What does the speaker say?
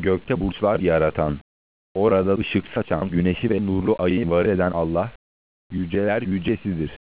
gökte burçlar yaratan, orada ışık saçan güneşi ve nurlu ayı var eden Allah, yüceler yücesidir.